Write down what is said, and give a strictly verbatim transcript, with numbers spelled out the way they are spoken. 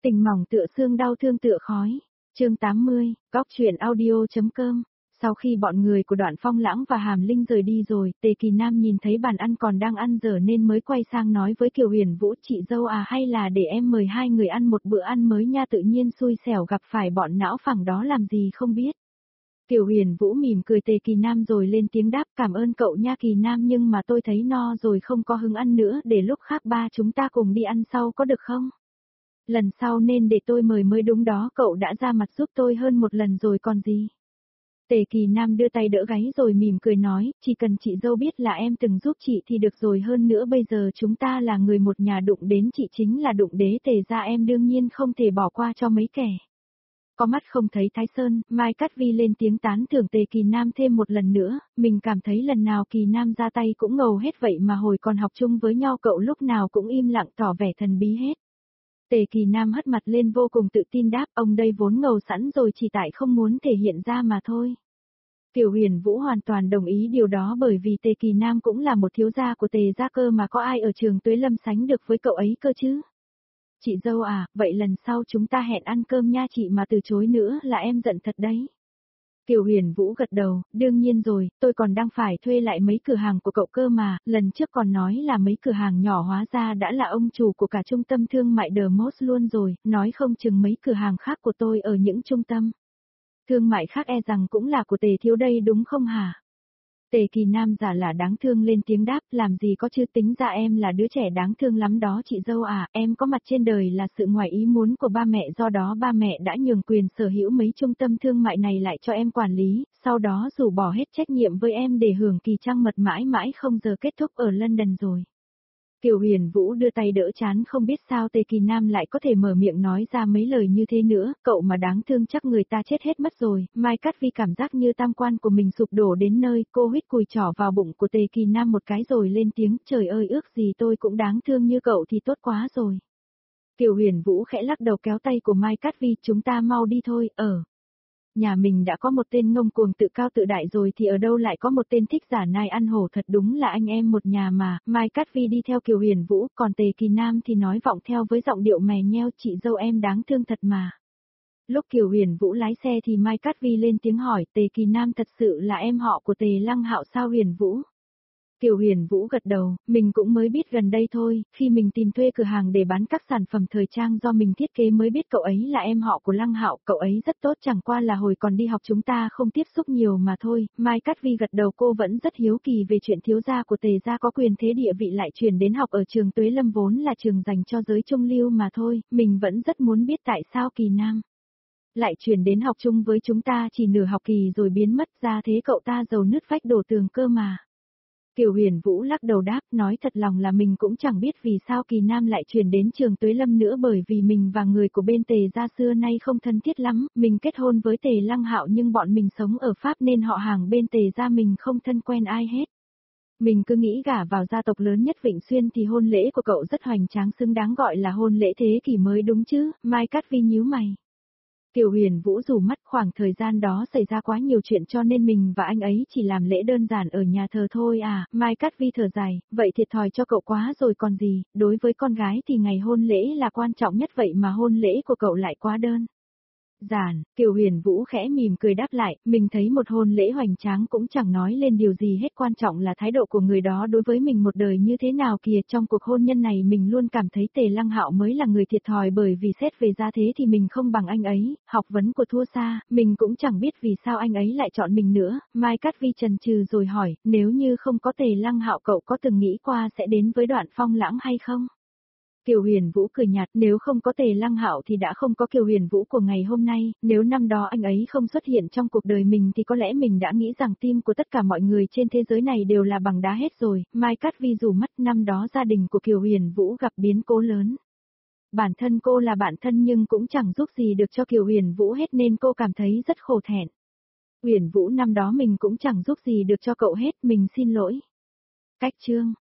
Tình mỏng tựa xương đau thương tựa khói. Chương tám mươi, Cóc truyện audio.com. Sau khi bọn người của Đoạn Phong Lãng và Hàm Linh rời đi rồi, Tề Kỳ Nam nhìn thấy bàn ăn còn đang ăn dở nên mới quay sang nói với Kiều Huyền Vũ, chị dâu à, hay là để em mời hai người ăn một bữa ăn mới nha, tự nhiên xui xẻo gặp phải bọn não phẳng đó làm gì không biết. Kiều Huyền Vũ mỉm cười Tề Kỳ Nam rồi lên tiếng đáp, cảm ơn cậu nha Kỳ Nam, nhưng mà tôi thấy no rồi không có hứng ăn nữa, để lúc khác ba chúng ta cùng đi ăn sau có được không? Lần sau nên để tôi mời mới đúng đó, cậu đã ra mặt giúp tôi hơn một lần rồi còn gì. Tề Kỳ Nam đưa tay đỡ gáy rồi mỉm cười nói, chỉ cần chị dâu biết là em từng giúp chị thì được rồi, hơn nữa bây giờ chúng ta là người một nhà, đụng đến chị chính là đụng đế Tề ra, em đương nhiên không thể bỏ qua cho mấy kẻ. Có mắt không thấy Thái Sơn, Mai Cát Vi lên tiếng tán thưởng Tề Kỳ Nam thêm một lần nữa, mình cảm thấy lần nào Kỳ Nam ra tay cũng ngầu hết vậy mà hồi còn học chung với nhau cậu lúc nào cũng im lặng tỏ vẻ thần bí hết. Tề Kỳ Nam hất mặt lên vô cùng tự tin đáp, ông đây vốn ngầu sẵn rồi, chỉ tại không muốn thể hiện ra mà thôi. Kiều Huyền Vũ hoàn toàn đồng ý điều đó, bởi vì Tề Kỳ Nam cũng là một thiếu gia của Tề gia cơ mà, có ai ở Trường Tuế Lâm sánh được với cậu ấy cơ chứ. Chị dâu à, vậy lần sau chúng ta hẹn ăn cơm nha, chị mà từ chối nữa là em giận thật đấy. Kiều Huyền Vũ gật đầu, đương nhiên rồi, tôi còn đang phải thuê lại mấy cửa hàng của cậu cơ mà, lần trước còn nói là mấy cửa hàng nhỏ hóa ra đã là ông chủ của cả trung tâm thương mại The Most luôn rồi, nói không chừng mấy cửa hàng khác của tôi ở những trung tâm thương mại khác e rằng cũng là của Tề thiếu đây đúng không hả? Tề Kỳ Nam giả là đáng thương lên tiếng đáp, làm gì có chứ, tính ra em là đứa trẻ đáng thương lắm đó chị dâu à, em có mặt trên đời là sự ngoài ý muốn của ba mẹ, do đó ba mẹ đã nhường quyền sở hữu mấy trung tâm thương mại này lại cho em quản lý, sau đó rủ bỏ hết trách nhiệm với em để hưởng kỳ trăng mật mãi mãi không giờ kết thúc ở London rồi. Kiều Huyền Vũ đưa tay đỡ chán, không biết sao Tề Kỳ Nam lại có thể mở miệng nói ra mấy lời như thế nữa, cậu mà đáng thương chắc người ta chết hết mất rồi. Mai Cát Vi cảm giác như tam quan của mình sụp đổ đến nơi, cô huýt cùi trỏ vào bụng của Tề Kỳ Nam một cái rồi lên tiếng, trời ơi ước gì tôi cũng đáng thương như cậu thì tốt quá rồi. Kiều Huyền Vũ khẽ lắc đầu kéo tay của Mai Cát Vi, chúng ta mau đi thôi, ở nhà mình đã có một tên ngông cuồng tự cao tự đại rồi thì ở đâu lại có một tên thích giả nai ăn hổ, thật đúng là anh em một nhà mà. Mai Cát Vi đi theo Kiều Huyền Vũ, còn Tề Kỳ Nam thì nói vọng theo với giọng điệu mè nheo, chị dâu em đáng thương thật mà. Lúc Kiều Huyền Vũ lái xe thì Mai Cát Vi lên tiếng hỏi, Tề Kỳ Nam thật sự là em họ của Tề Lăng Hạo sao Huyền Vũ? Kiều Huyền Vũ gật đầu, mình cũng mới biết gần đây thôi, khi mình tìm thuê cửa hàng để bán các sản phẩm thời trang do mình thiết kế mới biết cậu ấy là em họ của Lăng Hạo, cậu ấy rất tốt, chẳng qua là hồi còn đi học chúng ta không tiếp xúc nhiều mà thôi. Mai Cát Vi gật đầu, cô vẫn rất hiếu kỳ về chuyện thiếu gia của Tề gia có quyền thế địa vị lại chuyển đến học ở trường Tuế Lâm vốn là trường dành cho giới trung lưu mà thôi, mình vẫn rất muốn biết tại sao Kỳ Nam lại chuyển đến học chung với chúng ta chỉ nửa học kỳ rồi biến mất ra, thế cậu ta giàu nứt vách đổ tường cơ mà. Kiều Huyền Vũ lắc đầu đáp, nói thật lòng là mình cũng chẳng biết vì sao Kỳ Nam lại chuyển đến trường Tuế Lâm nữa, bởi vì mình và người của bên Tề gia xưa nay không thân thiết lắm, mình kết hôn với Tề Lăng Hạo nhưng bọn mình sống ở Pháp nên họ hàng bên Tề gia mình không thân quen ai hết. Mình cứ nghĩ gả vào gia tộc lớn nhất Vịnh Xuyên thì hôn lễ của cậu rất hoành tráng, xứng đáng gọi là hôn lễ thế kỷ mới đúng chứ. Mai Cát Vi nhíu mày. Kiều Huyền Vũ rủ mắt, khoảng thời gian đó xảy ra quá nhiều chuyện cho nên mình và anh ấy chỉ làm lễ đơn giản ở nhà thờ thôi à. Mai Cát Vi thở dài, vậy thiệt thòi cho cậu quá rồi còn gì, đối với con gái thì ngày hôn lễ là quan trọng nhất, vậy mà hôn lễ của cậu lại quá đơn giản. Kiều Huyền Vũ khẽ mỉm cười đáp lại, mình thấy một hôn lễ hoành tráng cũng chẳng nói lên điều gì hết, quan trọng là thái độ của người đó đối với mình một đời như thế nào kìa. Trong cuộc hôn nhân này mình luôn cảm thấy Tề Lăng Hạo mới là người thiệt thòi, bởi vì xét về gia thế thì mình không bằng anh ấy, học vấn của thua xa, mình cũng chẳng biết vì sao anh ấy lại chọn mình nữa. Mai Cát Vi chần chừ rồi hỏi, nếu như không có Tề Lăng Hạo cậu có từng nghĩ qua sẽ đến với Đoạn Phong Lãng hay không? Kiều Huyền Vũ cười nhạt, nếu không có Tề Lăng Hạo thì đã không có Kiều Huyền Vũ của ngày hôm nay, nếu năm đó anh ấy không xuất hiện trong cuộc đời mình thì có lẽ mình đã nghĩ rằng tim của tất cả mọi người trên thế giới này đều là bằng đá hết rồi. Mai Cát Vi rủ mắt, năm đó gia đình của Kiều Huyền Vũ gặp biến cố lớn. Bản thân cô là bạn thân nhưng cũng chẳng giúp gì được cho Kiều Huyền Vũ hết nên cô cảm thấy rất khổ thẹn. Huyền Vũ, năm đó mình cũng chẳng giúp gì được cho cậu hết, mình xin lỗi. Cách chương